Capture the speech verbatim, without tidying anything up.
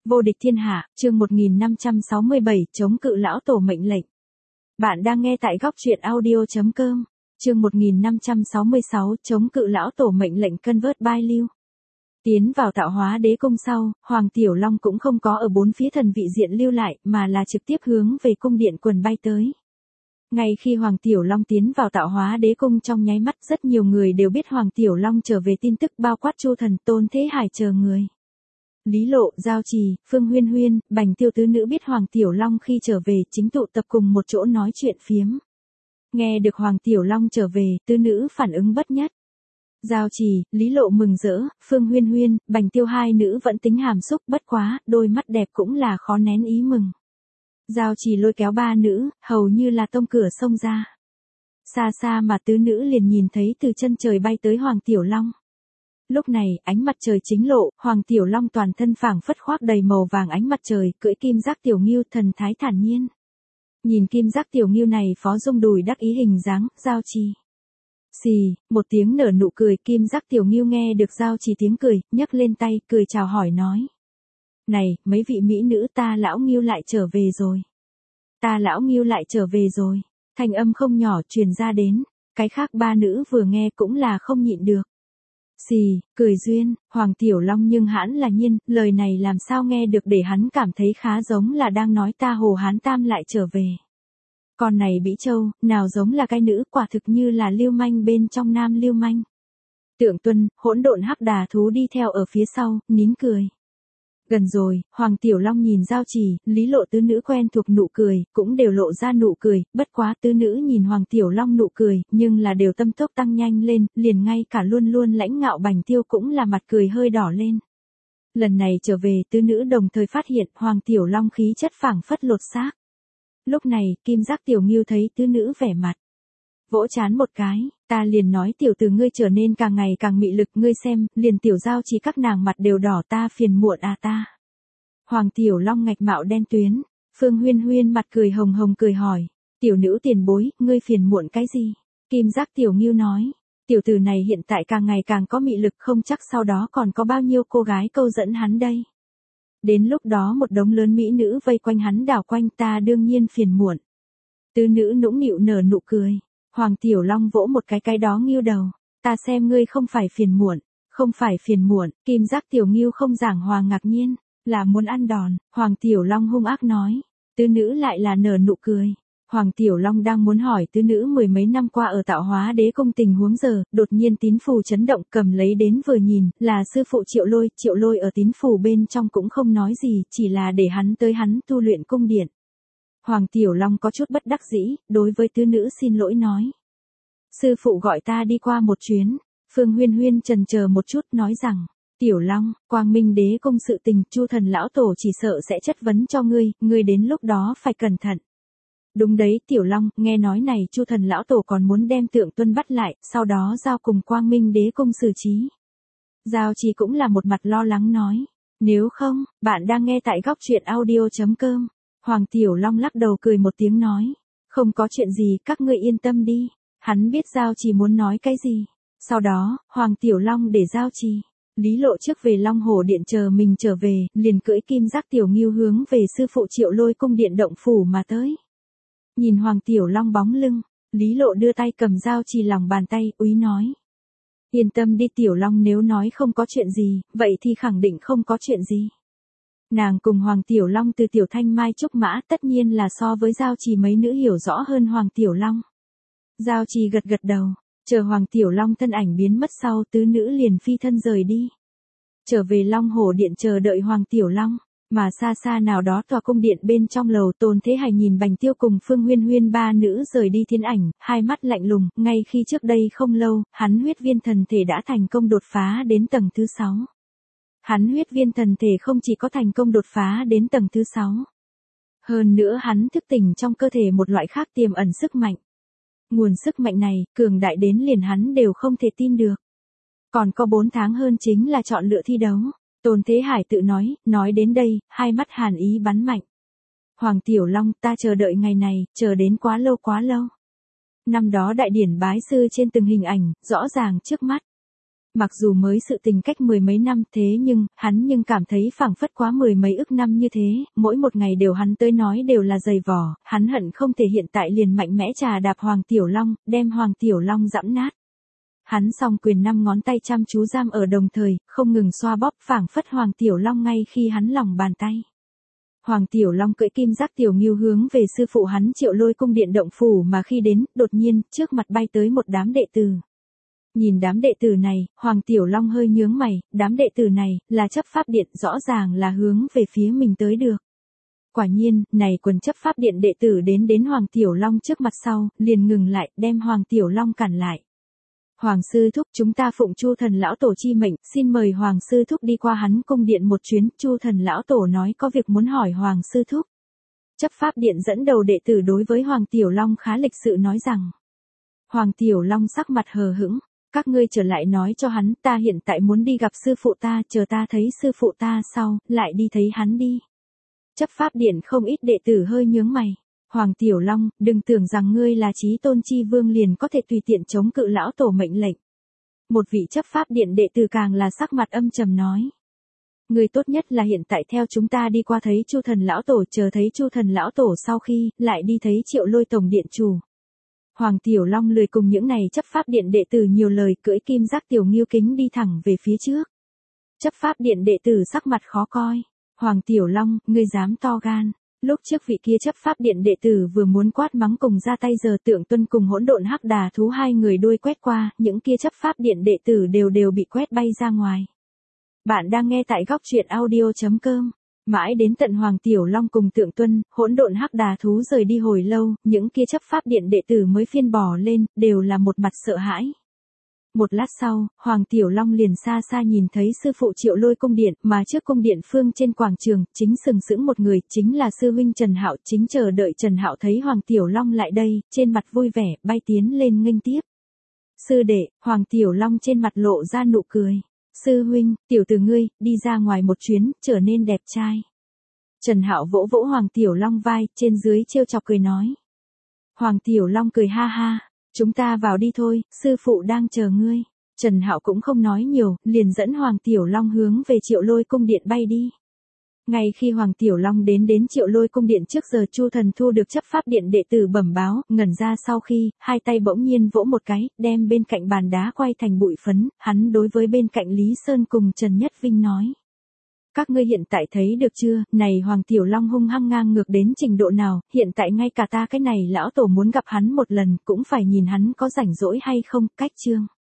Vô địch thiên hạ, chương một nghìn năm trăm sáu mươi bảy, chống cự lão tổ mệnh lệnh. Bạn đang nghe tại góc truyện audio chấm com, chương một nghìn năm trăm sáu mươi sáu, chống cự lão tổ mệnh lệnh convert by lưu. Tiến vào tạo hóa đế cung sau, Hoàng Tiểu Long cũng không có ở bốn phía thần vị diện lưu lại, mà là trực tiếp hướng về cung điện quần bay tới. Ngay khi Hoàng Tiểu Long tiến vào tạo hóa đế cung trong nháy mắt, rất nhiều người đều biết Hoàng Tiểu Long trở về tin tức, bao quát Chu Thần, Tôn Thế Hải chờ người. Lý Lộ, Giao Trì, Phương Huyên Huyên, Bành Tiêu tứ nữ biết Hoàng Tiểu Long khi trở về chính tụ tập cùng một chỗ nói chuyện phiếm. Nghe được Hoàng Tiểu Long trở về, tứ nữ phản ứng bất nhất. Giao Trì, Lý Lộ mừng rỡ, Phương Huyên Huyên, Bành Tiêu hai nữ vẫn tính hàm xúc, bất quá, đôi mắt đẹp cũng là khó nén ý mừng. Giao Trì lôi kéo ba nữ, hầu như là tông cửa xông ra. Xa xa mà tứ nữ liền nhìn thấy từ chân trời bay tới Hoàng Tiểu Long. Lúc này, ánh mặt trời chính lộ, Hoàng Tiểu Long toàn thân phảng phất khoác đầy màu vàng ánh mặt trời, cưỡi kim giác tiểu ngưu, thần thái thản nhiên. Nhìn kim giác tiểu ngưu này phó dung đùi đắc ý hình dáng, Giao Trì. Xì, một tiếng nở nụ cười, kim giác tiểu ngưu nghe được Giao Trì tiếng cười, nhấc lên tay, cười chào hỏi nói. Này, mấy vị mỹ nữ, ta lão ngưu lại trở về rồi. Ta lão ngưu lại trở về rồi. Thanh âm không nhỏ truyền ra đến, cái khác ba nữ vừa nghe cũng là không nhịn được. Xì, cười duyên, Hoàng Tiểu Long nhưng hãn là nhiên, lời này làm sao nghe được để hắn cảm thấy khá giống là đang nói ta Hồ Hán Tam lại trở về. Con này Bĩ Châu, nào giống là cái nữ, quả thực như là lưu manh bên trong nam lưu manh. Tượng Tuân, hỗn độn hắc đà thú đi theo ở phía sau, nín cười. Gần rồi, Hoàng Tiểu Long nhìn Giao Trì, Lý Lộ tứ nữ quen thuộc nụ cười, cũng đều lộ ra nụ cười, bất quá tứ nữ nhìn Hoàng Tiểu Long nụ cười, nhưng là đều tâm tốc tăng nhanh lên, liền ngay cả luôn luôn lãnh ngạo Bành Tiêu cũng là mặt cười hơi đỏ lên. Lần này trở về tứ nữ đồng thời phát hiện Hoàng Tiểu Long khí chất phảng phất lột xác. Lúc này, kim giác tiểu ngưu thấy tứ nữ vẻ mặt. Vỗ chán một cái, ta liền nói tiểu tử ngươi trở nên càng ngày càng mị lực, ngươi xem, liền tiểu Giao Trì các nàng mặt đều đỏ, ta phiền muộn à ta. Hoàng Tiểu Long ngạch mạo đen tuyến, Phương Huyên Huyên mặt cười hồng hồng cười hỏi, tiểu nữ tiền bối, ngươi phiền muộn cái gì? Kim giác tiểu ngưu nói, tiểu tử này hiện tại càng ngày càng có mị lực, không chắc sau đó còn có bao nhiêu cô gái câu dẫn hắn đây. Đến lúc đó một đống lớn mỹ nữ vây quanh hắn đảo quanh, ta đương nhiên phiền muộn. Tứ nữ nũng nịu nở nụ cười. Hoàng Tiểu Long vỗ một cái cái đó ngưu đầu, ta xem ngươi không phải phiền muộn, không phải phiền muộn, kim giác tiểu ngưu không giảng hòa ngạc nhiên, là muốn ăn đòn, Hoàng Tiểu Long hung ác nói, tứ nữ lại là nở nụ cười. Hoàng Tiểu Long đang muốn hỏi tứ nữ mười mấy năm qua ở tạo hóa đế cung tình huống giờ, đột nhiên tín phù chấn động, cầm lấy đến vừa nhìn, là sư phụ Triệu Lôi, Triệu Lôi ở tín phù bên trong cũng không nói gì, chỉ là để hắn tới hắn tu luyện cung điện. Hoàng Tiểu Long có chút bất đắc dĩ, đối với tứ nữ xin lỗi nói. Sư phụ gọi ta đi qua một chuyến, Phương Huyên Huyên chần chờ một chút nói rằng, Tiểu Long, Quang Minh đế cung sự tình, Chu Thần lão tổ chỉ sợ sẽ chất vấn cho ngươi, ngươi đến lúc đó phải cẩn thận. Đúng đấy Tiểu Long, nghe nói này Chu Thần lão tổ còn muốn đem Tượng Tuân bắt lại, sau đó giao cùng Quang Minh đế cung xử trí. Giao Trì cũng là một mặt lo lắng nói, nếu không, bạn đang nghe tại góc truyện audio chấm com. Hoàng Tiểu Long lắc đầu cười một tiếng nói, không có chuyện gì, các ngươi yên tâm đi. Hắn biết Giao Trì muốn nói cái gì. Sau đó, Hoàng Tiểu Long để Giao Trì, Lý Lộ trước về Long Hồ Điện chờ mình trở về, liền cưỡi kim giác tiểu ngưu hướng về sư phụ Triệu Lôi cung điện động phủ mà tới. Nhìn Hoàng Tiểu Long bóng lưng, Lý Lộ đưa tay cầm Giao Trì lòng bàn tay, úy nói. Yên tâm đi Tiểu Long, nếu nói không có chuyện gì, vậy thì khẳng định không có chuyện gì. Nàng cùng Hoàng Tiểu Long từ Tiểu Thanh Mai trúc mã, tất nhiên là so với Giao Trì mấy nữ hiểu rõ hơn Hoàng Tiểu Long. Giao Trì gật gật đầu, chờ Hoàng Tiểu Long thân ảnh biến mất sau, tứ nữ liền phi thân rời đi. Trở về Long Hồ Điện chờ đợi Hoàng Tiểu Long, mà xa xa nào đó tòa cung điện bên trong lầu, Tôn Thế Hải nhìn Bành Tiêu cùng Phương Huyên Huyên ba nữ rời đi thiên ảnh, hai mắt lạnh lùng, ngay khi trước đây không lâu, hắn huyết viên thần thể đã thành công đột phá đến tầng thứ sáu. Hắn huyết viên thần thể không chỉ có thành công đột phá đến tầng thứ sáu. Hơn nữa hắn thức tỉnh trong cơ thể một loại khác tiềm ẩn sức mạnh. Nguồn sức mạnh này, cường đại đến liền hắn đều không thể tin được. Còn có bốn tháng hơn chính là chọn lựa thi đấu. Tôn Thế Hải tự nói, nói đến đây, hai mắt hàn ý bắn mạnh. Hoàng Tiểu Long, ta chờ đợi ngày này, chờ đến quá lâu quá lâu. Năm đó đại điển bái sư trên từng hình ảnh, rõ ràng trước mắt. Mặc dù mới sự tình cách mười mấy năm thế nhưng, hắn nhưng cảm thấy phảng phất quá mười mấy ức năm như thế, mỗi một ngày đều hắn tới nói đều là dày vò, hắn hận không thể hiện tại liền mạnh mẽ trà đạp Hoàng Tiểu Long, đem Hoàng Tiểu Long dẫm nát. Hắn song quyền năm ngón tay chăm chú giam ở đồng thời, không ngừng xoa bóp phảng phất Hoàng Tiểu Long ngay khi hắn lòng bàn tay. Hoàng Tiểu Long cưỡi kim giác tiểu ngưu hướng về sư phụ hắn Triệu Lôi cung điện động phủ mà khi đến, đột nhiên, trước mặt bay tới một đám đệ tử. Nhìn đám đệ tử này, Hoàng Tiểu Long hơi nhướng mày, đám đệ tử này, là chấp pháp điện rõ ràng là hướng về phía mình tới được. Quả nhiên, này quần chấp pháp điện đệ tử đến đến Hoàng Tiểu Long trước mặt sau, liền ngừng lại, đem Hoàng Tiểu Long cản lại. Hoàng sư thúc, chúng ta phụng Chu Thần lão tổ chi mệnh, xin mời Hoàng sư thúc đi qua hắn cung điện một chuyến, Chu Thần lão tổ nói có việc muốn hỏi Hoàng sư thúc. Chấp pháp điện dẫn đầu đệ tử đối với Hoàng Tiểu Long khá lịch sự nói rằng. Hoàng Tiểu Long sắc mặt hờ hững, các ngươi trở lại nói cho hắn, ta hiện tại muốn đi gặp sư phụ ta, chờ ta thấy sư phụ ta sau, lại đi thấy hắn đi. Chấp pháp điện không ít đệ tử hơi nhướng mày. Hoàng Tiểu Long, đừng tưởng rằng ngươi là chí tôn chi vương liền có thể tùy tiện chống cự lão tổ mệnh lệnh. Một vị chấp pháp điện đệ tử càng là sắc mặt âm trầm nói. Ngươi tốt nhất là hiện tại theo chúng ta đi qua thấy Chu Thần lão tổ, chờ thấy Chu Thần lão tổ sau khi, lại đi thấy Triệu Lôi tổng điện chủ. Hoàng Tiểu Long lười cùng những này chấp pháp điện đệ tử nhiều lời, cưỡi kim giác tiểu ngưu kính đi thẳng về phía trước. Chấp pháp điện đệ tử sắc mặt khó coi. Hoàng Tiểu Long, ngươi dám to gan. Lúc trước vị kia chấp pháp điện đệ tử vừa muốn quát mắng cùng ra tay, giờ Tượng Tuân cùng hỗn độn hắc đà thú hai người đuôi quét qua, những kia chấp pháp điện đệ tử đều đều bị quét bay ra ngoài. Bạn đang nghe tại góc truyện audio chấm com. Mãi đến tận Hoàng Tiểu Long cùng Tượng Tuân, hỗn độn hắc đà thú rời đi hồi lâu, những kia chấp pháp điện đệ tử mới phiên bò lên, đều là một mặt sợ hãi. Một lát sau, Hoàng Tiểu Long liền xa xa nhìn thấy sư phụ Triệu Lôi cung điện, mà trước cung điện phương trên quảng trường, chính sừng sững một người, chính là sư huynh Trần Hạo, chính chờ đợi Trần Hạo thấy Hoàng Tiểu Long lại đây, trên mặt vui vẻ, bay tiến lên nghênh tiếp. Sư đệ, Hoàng Tiểu Long trên mặt lộ ra nụ cười. Sư huynh, tiểu tử ngươi, đi ra ngoài một chuyến, trở nên đẹp trai. Trần Hạo vỗ vỗ Hoàng Tiểu Long vai, trên dưới trêu chọc cười nói. Hoàng Tiểu Long cười ha ha. Chúng ta vào đi thôi, sư phụ đang chờ ngươi. Trần Hạo cũng không nói nhiều, liền dẫn Hoàng Tiểu Long hướng về Triệu Lôi cung điện bay đi. Ngay khi Hoàng Tiểu Long đến đến Triệu Lôi cung điện trước giờ, Chu Thần thu được chấp pháp điện đệ tử bẩm báo, ngẩn ra sau khi, hai tay bỗng nhiên vỗ một cái, đem bên cạnh bàn đá quay thành bụi phấn, hắn đối với bên cạnh Lý Sơn cùng Trần Nhất Vinh nói. Các ngươi hiện tại thấy được chưa, này Hoàng Tiểu Long hung hăng ngang ngược đến trình độ nào, hiện tại ngay cả ta cái này lão tổ muốn gặp hắn một lần cũng phải nhìn hắn có rảnh rỗi hay không, cách chương.